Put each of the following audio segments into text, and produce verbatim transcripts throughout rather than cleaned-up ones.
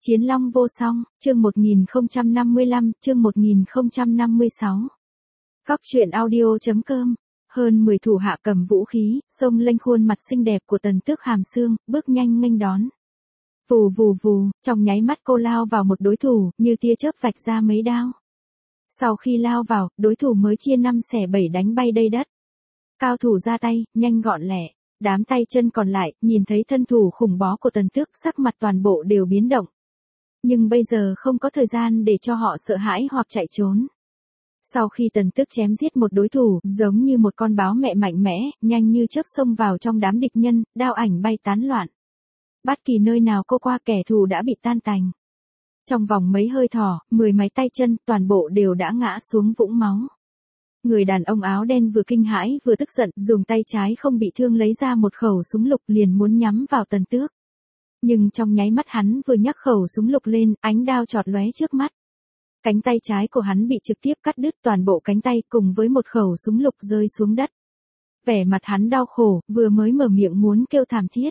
Chiến Long vô song, chương một nghìn không trăm năm mươi lăm, chương một nghìn không trăm năm mươi sáu. Góc truyện audio.com. Hơn mười thủ hạ cầm vũ khí, xông lên khuôn mặt xinh đẹp của Tần Tước Hàm Xương, bước nhanh nghênh đón. Vù vù vù, trong nháy mắt cô lao vào một đối thủ, như tia chớp vạch ra mấy đao. Sau khi lao vào, đối thủ mới chia năm xẻ bảy đánh bay đầy đất. Cao thủ ra tay, nhanh gọn lẹ. Đám tay chân còn lại, nhìn thấy thân thủ khủng bố của Tần Tước, sắc mặt toàn bộ đều biến động. Nhưng bây giờ không có thời gian để cho họ sợ hãi hoặc chạy trốn. Sau khi Tần Tước chém giết một đối thủ, giống như một con báo mẹ mạnh mẽ, nhanh như chớp xông vào trong đám địch nhân, đao ảnh bay tán loạn. Bất kỳ nơi nào cô qua kẻ thù đã bị tan tành. Trong vòng mấy hơi thở, mười mấy tay chân, toàn bộ đều đã ngã xuống vũng máu. Người đàn ông áo đen vừa kinh hãi vừa tức giận, dùng tay trái không bị thương lấy ra một khẩu súng lục liền muốn nhắm vào Tần Tước. Nhưng trong nháy mắt hắn vừa nhấc khẩu súng lục lên, ánh đao chọt lóe trước mắt. Cánh tay trái của hắn bị trực tiếp cắt đứt, toàn bộ cánh tay cùng với một khẩu súng lục rơi xuống đất. Vẻ mặt hắn đau khổ, vừa mới mở miệng muốn kêu thảm thiết.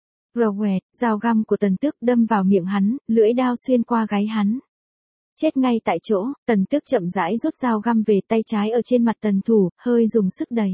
Ròe, dao găm của Tần Tước đâm vào miệng hắn, lưỡi đao xuyên qua gáy hắn. Chết ngay tại chỗ, Tần Tước chậm rãi rút dao găm về tay trái ở trên mặt Tần Thủ, hơi dùng sức đẩy.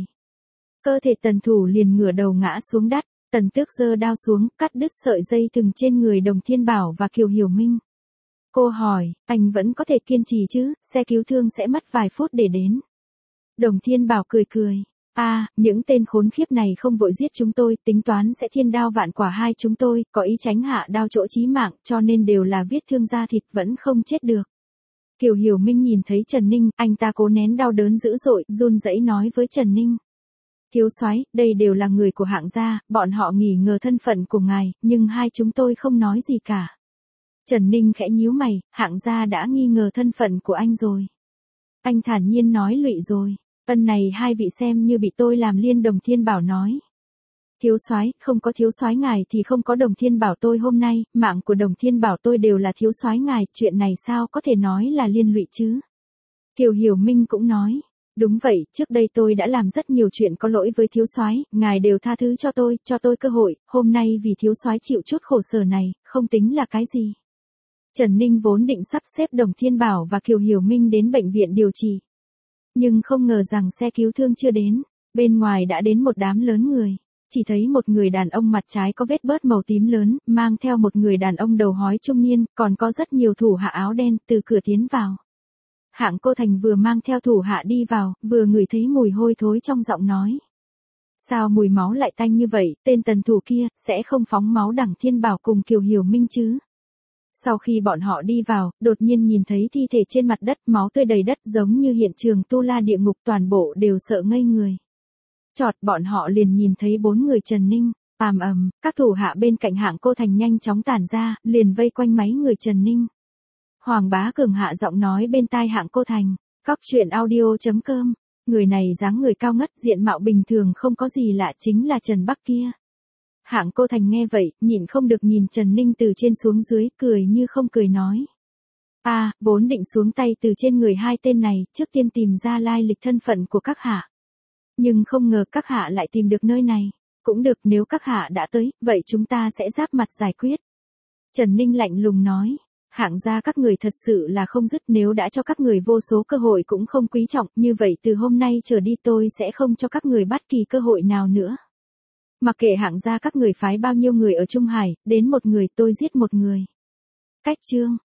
Cơ thể Tần Thủ liền ngửa đầu ngã xuống đất. Tần Tước giơ đao xuống, cắt đứt sợi dây thừng trên người Đồng Thiên Bảo và Kiều Hiểu Minh. Cô hỏi, anh vẫn có thể kiên trì chứ, xe cứu thương sẽ mất vài phút để đến. Đồng Thiên Bảo cười cười, a, à, những tên khốn khiếp này không vội giết chúng tôi, tính toán sẽ thiên đao vạn quả hai chúng tôi, có ý tránh hạ đao chỗ chí mạng, cho nên đều là vết thương da thịt vẫn không chết được. Kiều Hiểu Minh nhìn thấy Trần Ninh, anh ta cố nén đau đớn dữ dội, run rẩy nói với Trần Ninh. Thiếu soái, đây đều là người của hạng gia, bọn họ nghi ngờ thân phận của ngài, nhưng hai chúng tôi không nói gì cả. Trần Ninh khẽ nhíu mày, hạng gia đã nghi ngờ thân phận của anh rồi. Anh thản nhiên nói lụy rồi, ân này hai vị xem như bị tôi làm liên. Đồng Thiên Bảo nói. Thiếu soái, không có thiếu soái ngài thì không có Đồng Thiên Bảo tôi hôm nay, mạng của Đồng Thiên Bảo tôi đều là thiếu soái ngài, chuyện này sao có thể nói là liên lụy chứ? Kiều Hiểu Minh cũng nói. Đúng vậy, trước đây tôi đã làm rất nhiều chuyện có lỗi với thiếu soái, ngài đều tha thứ cho tôi, cho tôi cơ hội, hôm nay vì thiếu soái chịu chút khổ sở này, không tính là cái gì. Trần Ninh vốn định sắp xếp Đồng Thiên Bảo và Kiều Hiểu Minh đến bệnh viện điều trị. Nhưng không ngờ rằng xe cứu thương chưa đến, bên ngoài đã đến một đám lớn người. Chỉ thấy một người đàn ông mặt trái có vết bớt màu tím lớn, mang theo một người đàn ông đầu hói trung niên, còn có rất nhiều thủ hạ áo đen từ cửa tiến vào. Hạng Cô Thành vừa mang theo thủ hạ đi vào, vừa ngửi thấy mùi hôi thối trong giọng nói. Sao mùi máu lại tanh như vậy, tên Tần Thủ kia, sẽ không phóng máu Đằng Thiên Bảo cùng Kiều Hiểu Minh chứ? Sau khi bọn họ đi vào, đột nhiên nhìn thấy thi thể trên mặt đất, máu tươi đầy đất giống như hiện trường tu la địa ngục, toàn bộ đều sợ ngây người. Chọt bọn họ liền nhìn thấy bốn người Trần Ninh, ầm ầm, các thủ hạ bên cạnh Hạng Cô Thành nhanh chóng tản ra, liền vây quanh mấy người Trần Ninh. Hoàng Bá Cường hạ giọng nói bên tai Hạng Cô Thành, góc truyện audio.com, người này dáng người cao ngất, diện mạo bình thường không có gì lạ, chính là Trần Bắc kia. Hạng Cô Thành nghe vậy, nhịn không được nhìn Trần Ninh từ trên xuống dưới, cười như không cười nói. A, à, vốn định xuống tay từ trên người hai tên này, trước tiên tìm ra lai lịch thân phận của các hạ. Nhưng không ngờ các hạ lại tìm được nơi này. Cũng được, nếu các hạ đã tới, vậy chúng ta sẽ giáp mặt giải quyết. Trần Ninh lạnh lùng nói. Hạng gia các người thật sự là không dứt, nếu đã cho các người vô số cơ hội cũng không quý trọng, như vậy từ hôm nay trở đi tôi sẽ không cho các người bất kỳ cơ hội nào nữa. Mặc kệ Hạng gia các người phái bao nhiêu người ở Trung Hải, đến một người tôi giết một người. Cách chương.